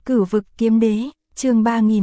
Cửu vực kiếm đế, chương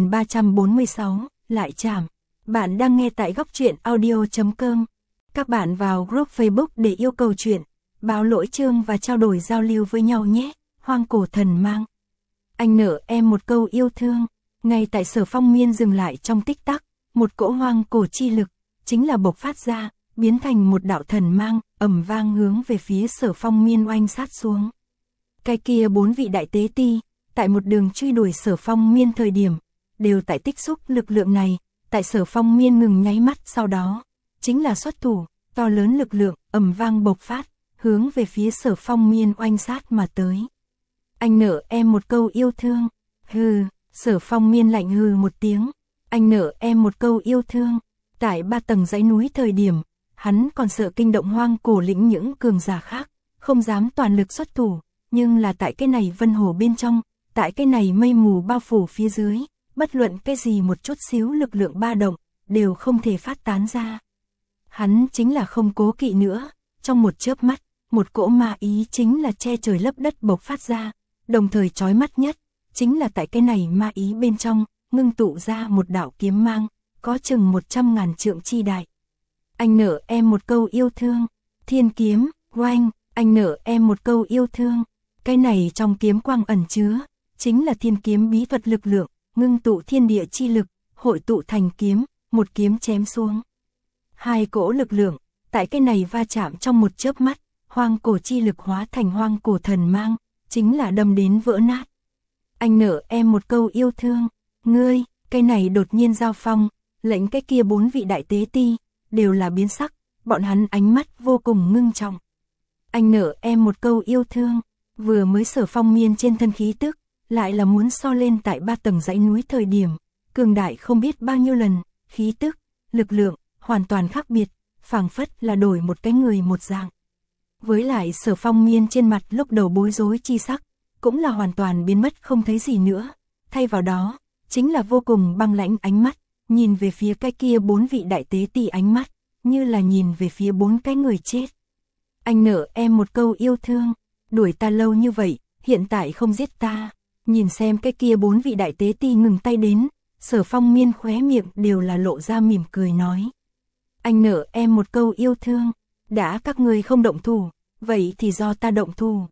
3346, lại chảm. Bạn đang nghe tại góc truyện audio.com. Các bạn vào group Facebook để yêu cầu chuyện, báo lỗi chương và trao đổi giao lưu với nhau nhé. Hoang cổ thần mang. Anh nợ em một câu yêu thương. Ngay tại Sở Phong Miên dừng lại trong tích tắc, một cỗ hoang cổ chi lực, chính là bộc phát ra, biến thành một đạo thần mang, ầm vang hướng về phía Sở Phong Miên oanh sát xuống. Cái kia 4 vị đại tế ti, tại một đường truy đuổi Sở Phong Miên thời điểm, đều tại tích xúc lực lượng này, tại Sở Phong Miên ngừng nháy mắt sau đó, chính là xuất thủ, to lớn lực lượng, ầm vang bộc phát, hướng về phía Sở Phong Miên oanh sát mà tới. Anh nợ em một câu yêu thương. Hừ, Sở Phong Miên lạnh hừ một tiếng. Anh nợ em một câu yêu thương. Tại 3 tầng dãy núi thời điểm, hắn còn sợ kinh động hoang cổ lĩnh những cường giả khác, không dám toàn lực xuất thủ, nhưng là tại cái này vân hồ bên trong, tại cái này mây mù bao phủ phía dưới, bất luận cái gì một chút xíu lực lượng ba động, đều không thể phát tán ra. Hắn chính là không cố kỵ nữa, trong một chớp mắt, một cỗ ma ý chính là che trời lấp đất bộc phát ra, đồng thời chói mắt nhất, chính là tại cái này ma ý bên trong, ngưng tụ ra một đạo kiếm mang, có chừng 100.000 trượng chi đại. Anh nợ em một câu yêu thương, thiên kiếm, oanh, anh nợ em một câu yêu thương, cái này trong kiếm quang ẩn chứa, chính là thiên kiếm bí thuật lực lượng, ngưng tụ thiên địa chi lực, hội tụ thành kiếm, một kiếm chém xuống. Hai cỗ lực lượng, tại cái này va chạm trong một chớp mắt, hoang cổ chi lực hóa thành hoang cổ thần mang, chính là đâm đến vỡ nát. Anh nợ em một câu yêu thương, ngươi, cái này đột nhiên giao phong, lệnh cái kia 4 vị đại tế ti, đều là biến sắc, bọn hắn ánh mắt vô cùng ngưng trọng. Anh nợ em một câu yêu thương, vừa mới Sở Phong Miên trên thân khí tức, lại là muốn so lên tại 3 tầng dãy núi thời điểm, cường đại không biết bao nhiêu lần, khí tức, lực lượng, hoàn toàn khác biệt, phảng phất là đổi một cái người một dạng. Với lại Sở Phong Miên trên mặt lúc đầu bối rối chi sắc, cũng là hoàn toàn biến mất không thấy gì nữa, thay vào đó, chính là vô cùng băng lãnh ánh mắt, nhìn về phía cái kia 4 vị đại tế ti ánh mắt, như là nhìn về phía 4 cái người chết. Anh nợ em một câu yêu thương, đuổi ta lâu như vậy, hiện tại không giết ta. Nhìn xem cái kia 4 vị đại tế ti ngừng tay đến, Sở Phong Miên khóe miệng đều là lộ ra mỉm cười nói. Anh nợ em một câu yêu thương, đã các người không động thủ, vậy thì do ta động thủ.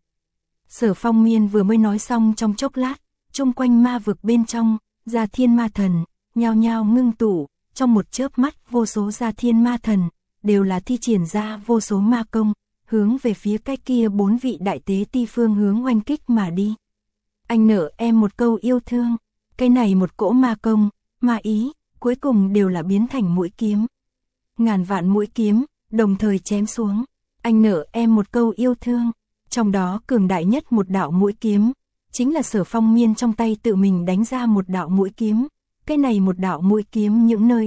Sở Phong Miên vừa mới nói xong trong chốc lát, chung quanh ma vực bên trong, gia thiên ma thần, nhao nhao ngưng tụ, trong một chớp mắt vô số gia thiên ma thần, đều là thi triển ra vô số ma công, hướng về phía cái kia 4 vị đại tế ti phương hướng oanh kích mà đi. Anh nợ em một câu yêu thương, cái này một cỗ ma công, ma ý, cuối cùng đều là biến thành mũi kiếm. Ngàn vạn mũi kiếm, đồng thời chém xuống. Anh nợ em một câu yêu thương, trong đó cường đại nhất một đạo mũi kiếm, chính là Sở Phong Miên trong tay tự mình đánh ra một đạo mũi kiếm. Cái này một đạo mũi kiếm những nơi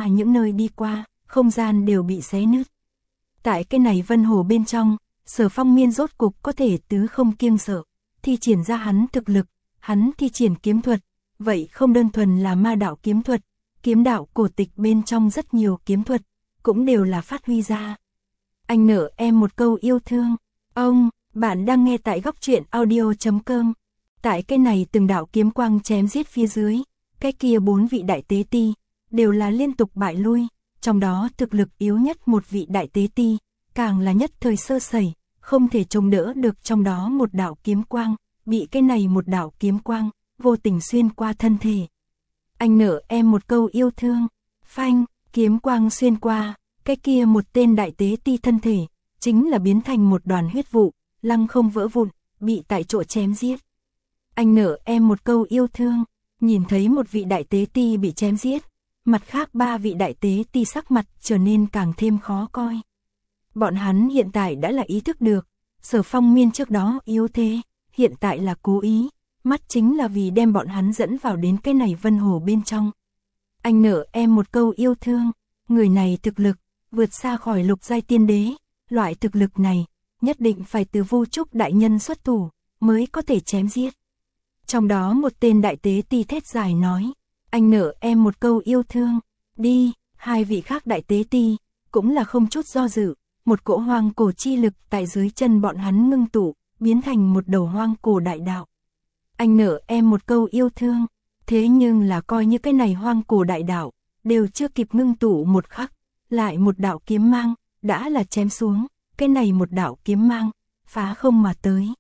đi qua, không gian đều bị xé nứt. Tại cái này vân hồ bên trong, Sở Phong Miên rốt cục có thể tứ không kiêng sợ, thi triển ra hắn thực lực, hắn thi triển kiếm thuật, vậy không đơn thuần là ma đạo kiếm thuật, kiếm đạo cổ tịch bên trong rất nhiều kiếm thuật, cũng đều là phát huy ra. Anh nợ em một câu yêu thương, bạn đang nghe tại góc truyện audio.com. Tại cái này từng đạo kiếm quang chém giết phía dưới, cái kia 4 vị đại tế ti, đều là liên tục bại lui, trong đó thực lực yếu nhất một vị đại tế ti, càng là nhất thời sơ sẩy, không thể chống đỡ được trong đó một đạo kiếm quang, bị cái này một đạo kiếm quang, vô tình xuyên qua thân thể. Anh nợ em một câu yêu thương, phanh, kiếm quang xuyên qua, cái kia một tên đại tế ti thân thể, chính là biến thành một đoàn huyết vụ, lăng không vỡ vụn, bị tại chỗ chém giết. Anh nợ em một câu yêu thương, nhìn thấy một vị đại tế ti bị chém giết, mặt khác 3 vị đại tế ti sắc mặt trở nên càng thêm khó coi. Bọn hắn hiện tại đã là ý thức được, Sở Phong Miên trước đó yếu thế, hiện tại là cố ý, mắt chính là vì đem bọn hắn dẫn vào đến cái này vân hồ bên trong. Anh nợ em một câu yêu thương, người này thực lực, vượt xa khỏi lục giai tiên đế, loại thực lực này, nhất định phải từ Vu Trúc đại nhân xuất thủ, mới có thể chém giết. Trong đó một tên đại tế ti thét dài nói, anh nợ em một câu yêu thương, đi. 2 vị khác đại tế ti, cũng là không chút do dự, một cỗ hoang cổ chi lực tại dưới chân bọn hắn ngưng tụ, biến thành một đầu hoang cổ đại đạo. Anh nợ em một câu yêu thương, thế nhưng là coi như cái này hoang cổ đại đạo, đều chưa kịp ngưng tụ một khắc, lại một đạo kiếm mang, đã là chém xuống, cái này một đạo kiếm mang, phá không mà tới.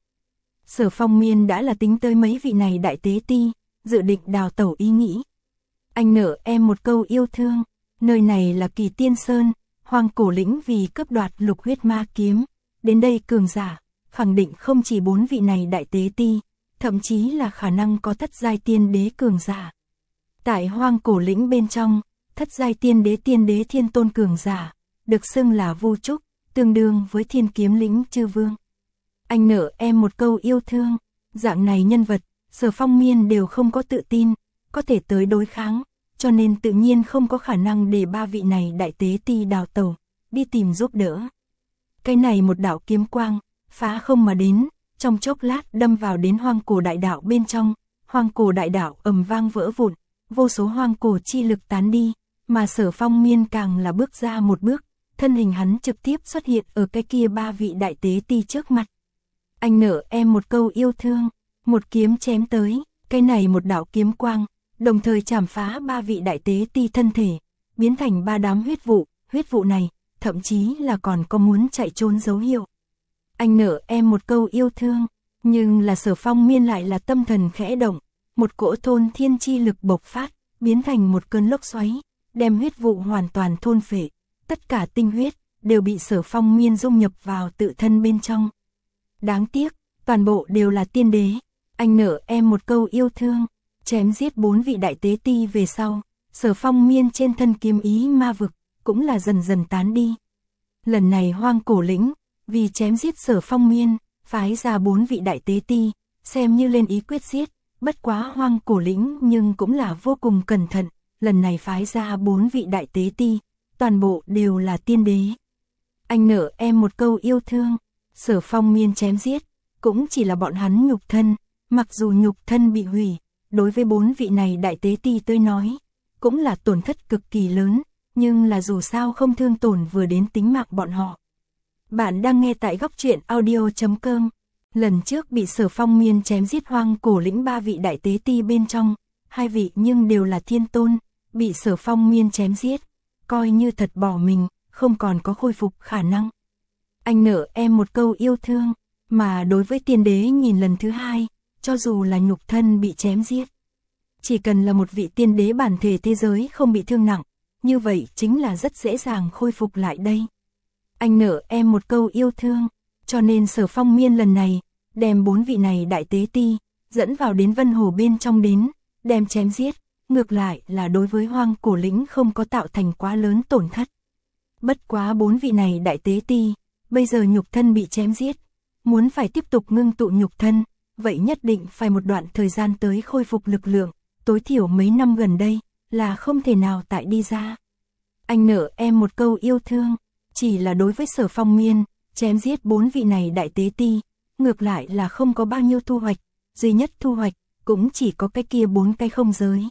Sở Phong Miên đã là tính tới mấy vị này đại tế ti, dự định đào tẩu ý nghĩ. Anh nợ em một câu yêu thương, nơi này là Kỳ Tiên Sơn, hoang cổ lĩnh vì cướp đoạt lục huyết ma kiếm, đến đây cường giả, khẳng định không chỉ 4 vị này đại tế ti, thậm chí là khả năng có thất giai tiên đế cường giả. Tại hoang cổ lĩnh bên trong, thất giai tiên đế thiên tôn cường giả, được xưng là Vu Trúc, tương đương với Thiên Kiếm Lĩnh chư vương. Anh nợ em một câu yêu thương, dạng này nhân vật, Sở Phong Miên đều không có tự tin, có thể tới đối kháng, cho nên tự nhiên không có khả năng để 3 vị này đại tế ti đào tẩu, đi tìm giúp đỡ. Cái này một đạo kiếm quang, phá không mà đến, trong chốc lát đâm vào đến hoang cổ đại đạo bên trong, hoang cổ đại đạo ầm vang vỡ vụn, vô số hoang cổ chi lực tán đi, mà Sở Phong Miên càng là bước ra một bước, thân hình hắn trực tiếp xuất hiện ở cái kia 3 vị đại tế ti trước mặt. Anh nợ em một câu yêu thương, một kiếm chém tới, cái này một đạo kiếm quang, đồng thời chảm phá 3 vị đại tế ti thân thể, biến thành 3 đám huyết vụ này, thậm chí là còn có muốn chạy trốn dấu hiệu. Anh nợ em một câu yêu thương, nhưng là Sở Phong Miên lại là tâm thần khẽ động, một cỗ thôn thiên chi lực bộc phát, biến thành một cơn lốc xoáy, đem huyết vụ hoàn toàn thôn phệ, tất cả tinh huyết đều bị Sở Phong Miên dung nhập vào tự thân bên trong. Đáng tiếc, toàn bộ đều là tiên đế. Anh nợ em một câu yêu thương, chém giết 4 vị đại tế ti về sau, Sở Phong Miên trên thân kiếm ý ma vực cũng là dần dần tán đi. Lần này hoang cổ lĩnh, vì chém giết Sở Phong Miên, phái ra 4 vị đại tế ti, xem như lên ý quyết giết, bất quá hoang cổ lĩnh nhưng cũng là vô cùng cẩn thận, lần này phái ra 4 vị đại tế ti, toàn bộ đều là tiên đế. Anh nợ em một câu yêu thương, Sở Phong Miên chém giết, cũng chỉ là bọn hắn nhục thân, mặc dù nhục thân bị hủy, đối với 4 vị này đại tế ti tôi nói, cũng là tổn thất cực kỳ lớn, nhưng là dù sao không thương tổn vừa đến tính mạng bọn họ. Bạn đang nghe tại góc truyện audio.com. Lần trước bị Sở Phong Miên chém giết hoang cổ lĩnh 3 vị đại tế ti bên trong, 2 vị nhưng đều là thiên tôn, bị Sở Phong Miên chém giết, coi như thật bỏ mình, không còn có khôi phục khả năng. Anh nợ em một câu yêu thương, mà đối với tiên đế nhìn lần thứ 2, cho dù là nhục thân bị chém giết, chỉ cần là một vị tiên đế bản thể thế giới không bị thương nặng, như vậy chính là rất dễ dàng khôi phục lại đây. Anh nợ em một câu yêu thương, cho nên Sở Phong Miên lần này, đem 4 vị này đại tế ti, dẫn vào đến Vân Hồ bên trong đến, đem chém giết, ngược lại là đối với hoang cổ lĩnh không có tạo thành quá lớn tổn thất. Bất quá 4 vị này đại tế ti, bây giờ nhục thân bị chém giết, muốn phải tiếp tục ngưng tụ nhục thân, vậy nhất định phải một đoạn thời gian tới khôi phục lực lượng, tối thiểu mấy năm gần đây, là không thể nào tại đi ra. Anh nợ em một câu yêu thương, chỉ là đối với Sở Phong Miên, chém giết 4 vị này đại tế ti, ngược lại là không có bao nhiêu thu hoạch, duy nhất thu hoạch, cũng chỉ có cái kia 4 cái không giới.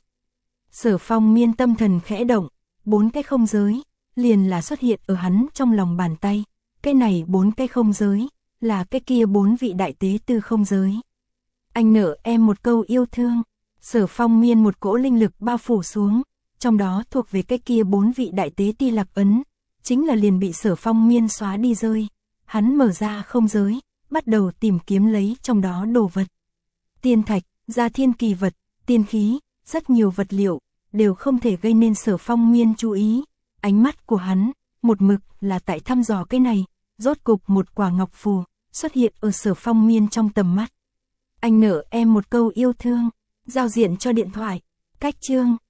Sở Phong Miên tâm thần khẽ động, 4 cái không giới, liền là xuất hiện ở hắn trong lòng bàn tay, cái này 4 cái không giới, là cái kia 4 vị đại tế tư không giới. Anh nợ em một câu yêu thương, Sở Phong Miên một cỗ linh lực bao phủ xuống, trong đó thuộc về cái kia 4 vị đại tế ti lạc ấn, chính là liền bị Sở Phong Miên xóa đi rơi. Hắn mở ra không giới, bắt đầu tìm kiếm lấy trong đó đồ vật. Tiên thạch, gia thiên kỳ vật, tiên khí, rất nhiều vật liệu, đều không thể gây nên Sở Phong Miên chú ý. Ánh mắt của hắn, một mực là tại thăm dò cái này, rốt cục một quả ngọc phù, xuất hiện ở Sở Phong Miên trong tầm mắt. Anh nợ em một câu yêu thương, giao diện cho điện thoại, cách chương.